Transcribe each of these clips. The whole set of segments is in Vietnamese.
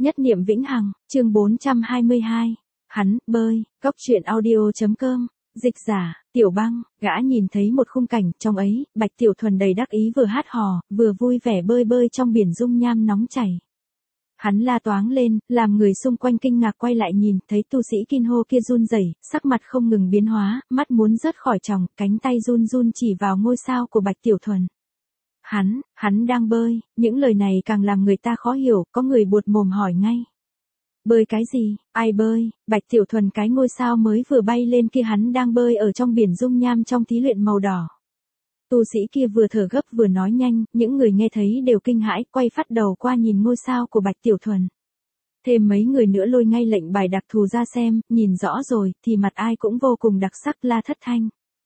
Nhất niệm vĩnh hằng, chương 422. Hắn, bơi, góc truyện audio.com, dịch giả, Tiểu Băng, gã nhìn thấy một khung cảnh, trong ấy, Bạch Tiểu Thuần đầy đắc ý vừa hát hò, vừa vui vẻ bơi bơi trong biển dung nham nóng chảy. Hắn la toáng lên, làm người xung quanh kinh ngạc quay lại nhìn, thấy tu sĩ Kinho kia run rẩy, sắc mặt không ngừng biến hóa, mắt muốn rớt khỏi tròng, cánh tay run run chỉ vào ngôi sao của Bạch Tiểu Thuần. Hắn đang bơi, những lời này càng làm người ta khó hiểu, có người buột mồm hỏi ngay. Bơi cái gì, ai bơi, Bạch Tiểu Thuần cái ngôi sao mới vừa bay lên kia hắn đang bơi ở trong biển dung nham trong thí luyện màu đỏ. Tu sĩ kia vừa thở gấp vừa nói nhanh, những người nghe thấy đều kinh hãi, quay phát đầu qua nhìn ngôi sao của Bạch Tiểu Thuần. Thêm mấy người nữa lôi ngay lệnh bài đặc thù ra xem, nhìn rõ rồi, thì mặt ai cũng vô cùng đặc sắc la thất thanh.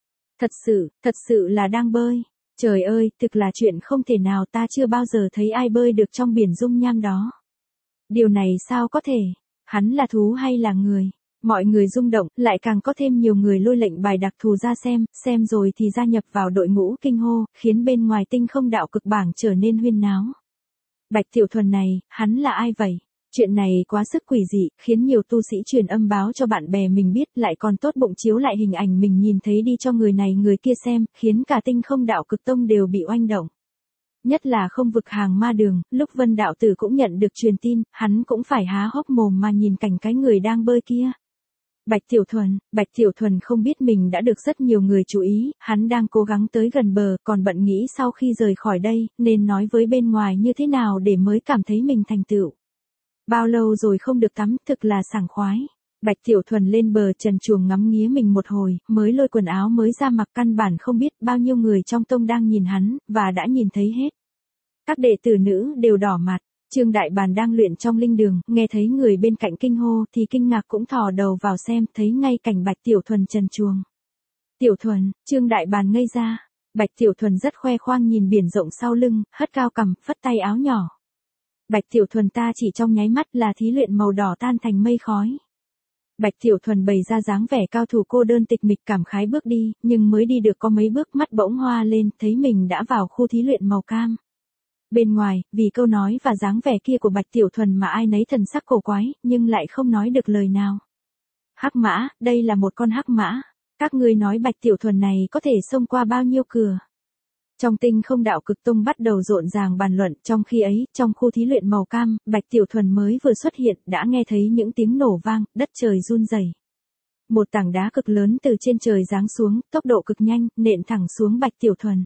Thật sự là đang bơi. Trời ơi, thực là chuyện không thể nào, ta chưa bao giờ thấy ai bơi được trong biển dung nham đó. Điều này sao có thể? Hắn là thú hay là người? Mọi người rung động, lại càng có thêm nhiều người lôi lệnh bài đặc thù ra xem rồi thì gia nhập vào đội ngũ kinh hô, khiến bên ngoài tinh không đạo cực bảng trở nên huyên náo. Bạch Tiểu Thuần này, hắn là ai vậy? Chuyện này quá sức quỷ dị, khiến nhiều tu sĩ truyền âm báo cho bạn bè mình biết, lại còn tốt bụng chiếu lại hình ảnh mình nhìn thấy đi cho người này người kia xem, khiến cả tinh không đạo cực tông đều bị oanh động. Nhất là không vực hàng ma đường, lúc Vân đạo tử cũng nhận được truyền tin, hắn cũng phải há hốc mồm mà nhìn cảnh cái người đang bơi kia. Bạch Tiểu Thuần không biết mình đã được rất nhiều người chú ý, hắn đang cố gắng tới gần bờ, còn bận nghĩ sau khi rời khỏi đây, nên nói với bên ngoài như thế nào để mới cảm thấy mình thành tựu. Bao lâu rồi không được tắm, thực là sảng khoái. Bạch Tiểu Thuần lên bờ trần truồng ngắm nghía mình một hồi, mới lôi quần áo mới ra mặc, căn bản không biết bao nhiêu người trong tông đang nhìn hắn, và đã nhìn thấy hết. Các đệ tử nữ đều đỏ mặt. Trương Đại Bàn đang luyện trong linh đường, nghe thấy người bên cạnh kinh hô thì kinh ngạc cũng thò đầu vào xem, thấy ngay cảnh Bạch Tiểu Thuần trần truồng. Tiểu Thuần, Trương Đại Bàn ngây ra. Bạch Tiểu Thuần rất khoe khoang nhìn biển rộng sau lưng, hất cao cằm, phất tay áo nhỏ. Bạch Tiểu Thuần ta chỉ trong nháy mắt là thí luyện màu đỏ tan thành mây khói. Bạch Tiểu Thuần bày ra dáng vẻ cao thủ cô đơn tịch mịch cảm khái bước đi, nhưng mới đi được có mấy bước mắt bỗng hoa lên, thấy mình đã vào khu thí luyện màu cam. Bên ngoài, vì câu nói và dáng vẻ kia của Bạch Tiểu Thuần mà ai nấy thần sắc cổ quái, nhưng lại không nói được lời nào. Hắc mã, đây là một con hắc mã. Các ngươi nói Bạch Tiểu Thuần này có thể xông qua bao nhiêu cửa? Trong tinh không đạo cực tông bắt đầu rộn ràng bàn luận, trong khi ấy, trong khu thí luyện màu cam, Bạch Tiểu Thuần mới vừa xuất hiện, đã nghe thấy những tiếng nổ vang, đất trời run rẩy. Một tảng đá cực lớn từ trên trời giáng xuống, tốc độ cực nhanh, nện thẳng xuống Bạch Tiểu Thuần.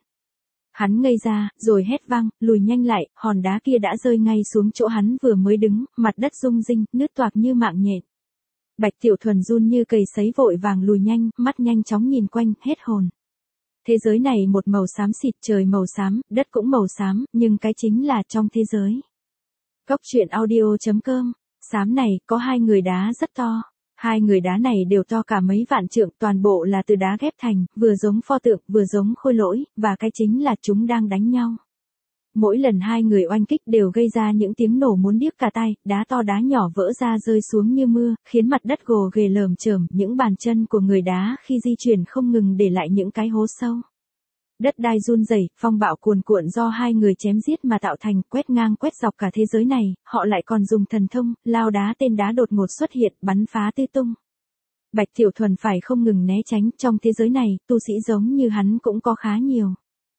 Hắn ngây ra, rồi hét vang, lùi nhanh lại, hòn đá kia đã rơi ngay xuống chỗ hắn vừa mới đứng, mặt đất rung rinh, nứt toạc như mạng nhện. Bạch Tiểu Thuần run như cầy sấy vội vàng lùi nhanh, mắt nhanh chóng nhìn quanh, hết hồn. Thế giới này một màu xám xịt, trời màu xám, đất cũng màu xám, nhưng cái chính là trong thế giới. Góc truyện audio.com, xám này, có hai người đá rất to. Hai người đá này đều to cả mấy vạn trượng, toàn bộ là từ đá ghép thành, vừa giống pho tượng, vừa giống khôi lỗi, và cái chính là chúng đang đánh nhau. Mỗi lần hai người oanh kích đều gây ra những tiếng nổ muốn điếc cả tai, đá to đá nhỏ vỡ ra rơi xuống như mưa, khiến mặt đất gồ ghề lởm chởm, những bàn chân của người đá khi di chuyển không ngừng để lại những cái hố sâu. Đất đai run rẩy, phong bạo cuồn cuộn do hai người chém giết mà tạo thành, quét ngang quét dọc cả thế giới này, họ lại còn dùng thần thông, lao đá tên đá đột ngột xuất hiện, bắn phá tứ tung. Bạch Tiểu Thuần phải không ngừng né tránh, trong thế giới này, tu sĩ giống như hắn cũng có khá nhiều.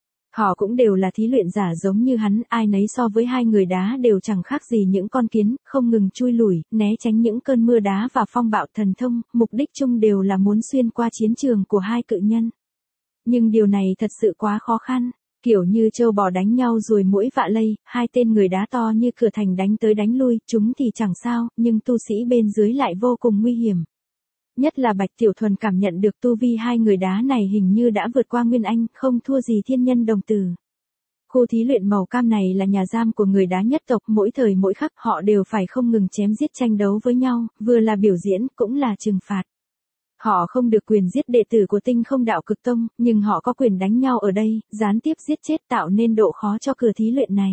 Họ cũng đều là thí luyện giả giống như hắn, ai nấy so với hai người đá đều chẳng khác gì những con kiến, không ngừng chui lủi, né tránh những cơn mưa đá và phong bạo thần thông, mục đích chung đều là muốn xuyên qua chiến trường của hai cự nhân. Nhưng điều này thật sự quá khó khăn, kiểu như trâu bò đánh nhau ruồi muỗi vạ lây, hai tên người đá to như cửa thành đánh tới đánh lui, chúng thì chẳng sao, nhưng tu sĩ bên dưới lại vô cùng nguy hiểm. Nhất là Bạch Tiểu Thuần cảm nhận được tu vi hai người đá này hình như đã vượt qua Nguyên Anh, không thua gì thiên nhân đồng tử. Khu thí luyện màu cam này là nhà giam của người đá nhất tộc, mỗi thời mỗi khắc họ đều phải không ngừng chém giết tranh đấu với nhau, vừa là biểu diễn, cũng là trừng phạt. Họ không được quyền giết đệ tử của tinh không đạo cực tông, nhưng họ có quyền đánh nhau ở đây, gián tiếp giết chết tạo nên độ khó cho cửa thí luyện này.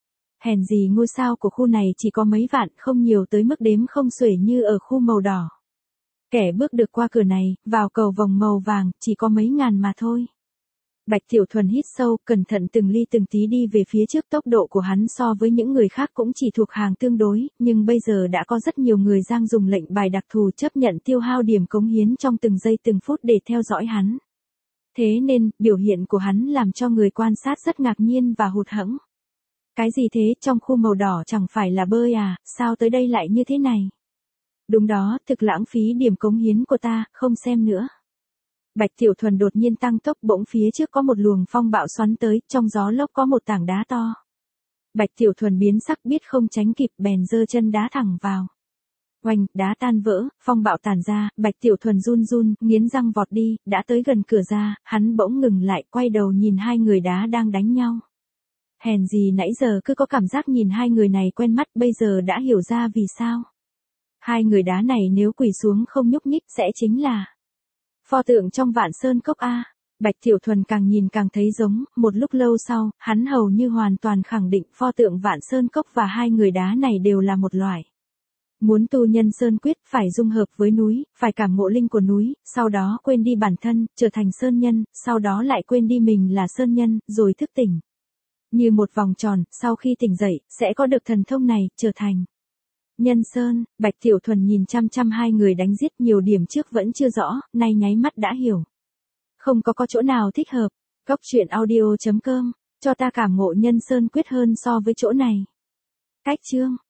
Hèn gì ngôi sao của khu này chỉ có mấy vạn, không nhiều tới mức đếm không xuể như ở khu màu đỏ. Kẻ bước được qua cửa này, vào cầu vòng màu vàng, chỉ có mấy ngàn mà thôi. Bạch Tiểu Thuần hít sâu, cẩn thận từng ly từng tí đi về phía trước. Tốc độ của hắn so với những người khác cũng chỉ thuộc hàng tương đối, nhưng bây giờ đã có rất nhiều người giang dùng lệnh bài đặc thù chấp nhận tiêu hao điểm cống hiến trong từng giây từng phút để theo dõi hắn. Thế nên, biểu hiện của hắn làm cho người quan sát rất ngạc nhiên và hụt hẫng. Cái gì thế, trong khu màu đỏ chẳng phải là bơi à, sao tới đây lại như thế này? Đúng đó, thực lãng phí điểm cống hiến của ta, không xem nữa. Bạch Tiểu Thuần đột nhiên tăng tốc, bỗng phía trước có một luồng phong bạo xoắn tới, trong gió lốc có một tảng đá to. Bạch Tiểu Thuần biến sắc, biết không tránh kịp, bèn giơ chân đá thẳng vào. Oanh, đá tan vỡ, phong bạo tàn ra, Bạch Tiểu Thuần run run, nghiến răng vọt đi, đã tới gần cửa ra, hắn bỗng ngừng lại, quay đầu nhìn hai người đá đang đánh nhau. Hèn gì nãy giờ cứ có cảm giác nhìn hai người này quen mắt, bây giờ đã hiểu ra vì sao. Hai người đá này nếu quỳ xuống không nhúc nhích sẽ chính là pho tượng trong Vạn Sơn Cốc a. Bạch Tiểu Thuần càng nhìn càng thấy giống, một lúc lâu sau, hắn hầu như hoàn toàn khẳng định pho tượng Vạn Sơn Cốc và hai người đá này đều là một loại. Muốn tu nhân sơn quyết, phải dung hợp với núi, phải cảm ngộ linh của núi, sau đó quên đi bản thân, trở thành sơn nhân, sau đó lại quên đi mình là sơn nhân, rồi thức tỉnh. Như một vòng tròn, sau khi tỉnh dậy, sẽ có được thần thông này, trở thành nhân sơn. Bạch Tiểu Thuần nhìn chăm chăm hai người đánh giết, nhiều điểm trước vẫn chưa rõ, nay nháy mắt đã hiểu. Không có chỗ nào thích hợp. Cóc truyện audio.com, cho ta cảm ngộ nhân sơn quyết hơn so với chỗ này. Cách chương.